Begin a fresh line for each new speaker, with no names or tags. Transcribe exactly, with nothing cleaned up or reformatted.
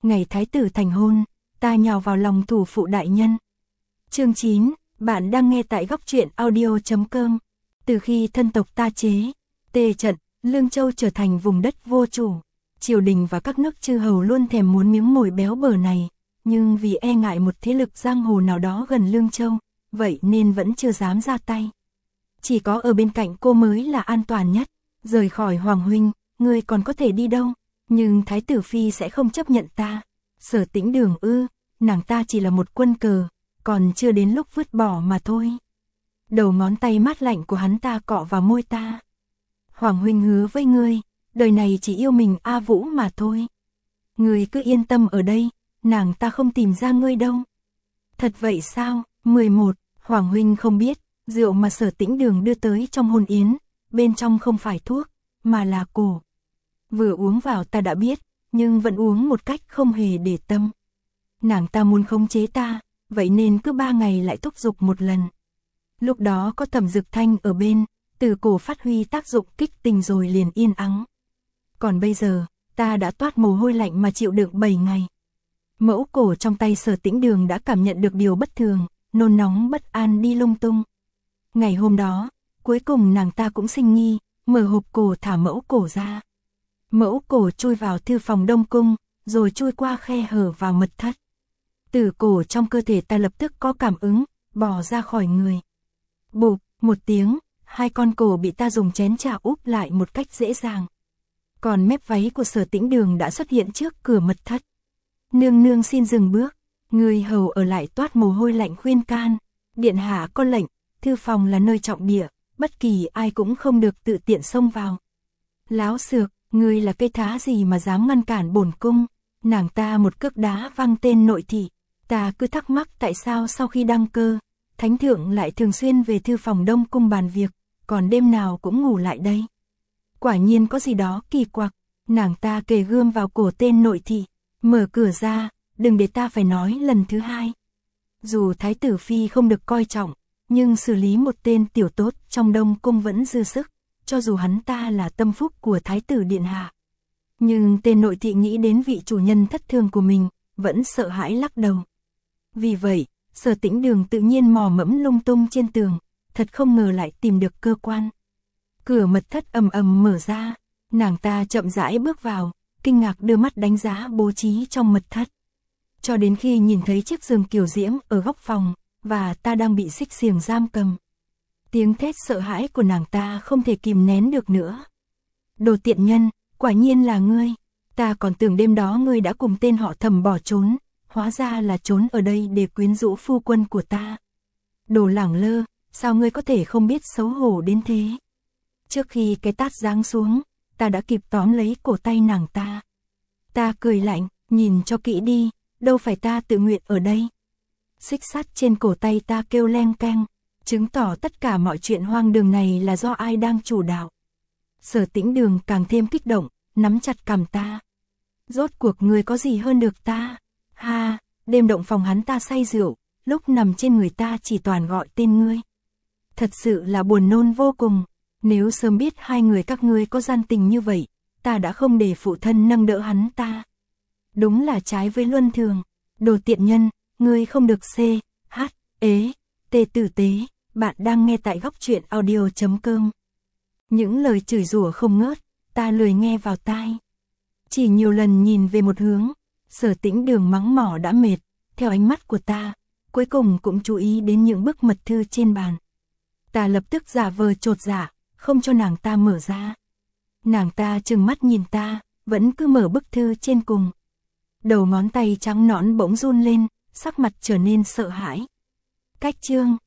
ngày thái tử thành hôn, ta nhào vào lòng thủ phụ đại nhân. Chương chín, bạn đang nghe tại góc truyện audio chấm com. Từ khi thân tộc ta chế, tê trận, Lương Châu trở thành vùng đất vô chủ, triều đình và các nước chư hầu luôn thèm muốn miếng mồi béo bở này, nhưng vì e ngại một thế lực giang hồ nào đó gần Lương Châu, vậy nên vẫn chưa dám ra tay. Chỉ có ở bên cạnh cô mới là an toàn nhất, rời khỏi Hoàng huynh, ngươi còn có thể đi đâu, nhưng Thái tử Phi sẽ không chấp nhận ta. Sở Tĩnh Đường ư, nàng ta chỉ là một quân cờ, còn chưa đến lúc vứt bỏ mà thôi. Đầu ngón tay mát lạnh của hắn ta cọ vào môi ta. Hoàng huynh hứa với ngươi, đời này chỉ yêu mình A Vũ mà thôi. Ngươi cứ yên tâm ở đây, nàng ta không tìm ra ngươi đâu. Thật vậy sao? mười một, Hoàng huynh không biết, rượu mà Sở Tĩnh Đường đưa tới trong hôn yến, bên trong không phải thuốc, mà là cổ. Vừa uống vào ta đã biết, nhưng vẫn uống một cách không hề để tâm. Nàng ta muốn khống chế ta, vậy nên cứ ba ngày lại thúc giục một lần. Lúc đó có Thẩm Dực Thanh ở bên, từ cổ phát huy tác dụng kích tình rồi liền yên ắng. Còn bây giờ, ta đã toát mồ hôi lạnh mà chịu đựng bảy ngày. Mẫu cổ trong tay Sở Tĩnh Đường đã cảm nhận được điều bất thường, nôn nóng bất an đi lung tung. Ngày hôm đó, cuối cùng nàng ta cũng sinh nghi, mở hộp cổ thả mẫu cổ ra. Mẫu cổ chui vào thư phòng Đông Cung, rồi chui qua khe hở vào mật thất. Tử cổ trong cơ thể ta lập tức có cảm ứng, bò ra khỏi người. Bụp, một tiếng, hai con cổ bị ta dùng chén trà úp lại một cách dễ dàng. Còn mép váy của Sở Tĩnh Đường đã xuất hiện trước cửa mật thất. Nương nương xin dừng bước, người hầu ở lại toát mồ hôi lạnh khuyên can. Điện hạ có lệnh, thư phòng là nơi trọng địa, bất kỳ ai cũng không được tự tiện xông vào. Láo xược, ngươi là cây thá gì mà dám ngăn cản bổn cung? Nàng ta một cước đá văng tên nội thị. Ta cứ thắc mắc tại sao sau khi đăng cơ, thánh thượng lại thường xuyên về thư phòng Đông Cung bàn việc, còn đêm nào cũng ngủ lại đây. Quả nhiên có gì đó kỳ quặc. Nàng ta kề gươm vào cổ tên nội thị, mở cửa ra, đừng để ta phải nói lần thứ hai. Dù Thái tử Phi không được coi trọng, nhưng xử lý một tên tiểu tốt trong Đông Cung vẫn dư sức, cho dù hắn ta là tâm phúc của Thái tử Điện Hạ. Nhưng tên nội thị nghĩ đến vị chủ nhân thất thương của mình, vẫn sợ hãi lắc đầu. Vì vậy, Sở Tĩnh Đường tự nhiên mò mẫm lung tung trên tường, thật không ngờ lại tìm được cơ quan. Cửa mật thất ầm ầm mở ra, nàng ta chậm rãi bước vào, kinh ngạc đưa mắt đánh giá bố trí trong mật thất. Cho đến khi nhìn thấy chiếc giường kiều diễm ở góc phòng, và ta đang bị xích xiềng giam cầm. Tiếng thét sợ hãi của nàng ta không thể kìm nén được nữa. Đồ tiện nhân, quả nhiên là ngươi. Ta còn tưởng đêm đó ngươi đã cùng tên họ Thẩm bỏ trốn, hóa ra là trốn ở đây để quyến rũ phu quân của ta. Đồ lẳng lơ, sao ngươi có thể không biết xấu hổ đến thế? Trước khi cái tát giáng xuống, ta đã kịp tóm lấy cổ tay nàng ta. Ta cười lạnh, nhìn cho kỹ đi, đâu phải ta tự nguyện ở đây. Xích sắt trên cổ tay ta kêu leng keng, chứng tỏ tất cả mọi chuyện hoang đường này là do ai đang chủ đạo. Sở Tĩnh Đường càng thêm kích động, nắm chặt cằm ta. Rốt cuộc ngươi có gì hơn được ta? Ha, đêm động phòng hắn ta say rượu, lúc nằm trên người ta chỉ toàn gọi tên ngươi. Thật sự là buồn nôn vô cùng, nếu sớm biết hai người các ngươi có gian tình như vậy, ta đã không để phụ thân nâng đỡ hắn ta. Đúng là trái với luân thường, đồ tiện nhân, ngươi không được c, h, ế, tê tử tế, bạn đang nghe tại góc truyện audio chấm com. Những lời chửi rủa không ngớt, ta lười nghe vào tai. Chỉ nhiều lần nhìn về một hướng, Sở Tĩnh Đường mắng mỏ đã mệt, theo ánh mắt của ta, cuối cùng cũng chú ý đến những bức mật thư trên bàn. Ta lập tức giả vờ chột dạ, không cho nàng ta mở ra. Nàng ta trừng mắt nhìn ta, vẫn cứ mở bức thư trên cùng. Đầu ngón tay trắng nõn bỗng run lên, sắc mặt trở nên sợ hãi. Cách chương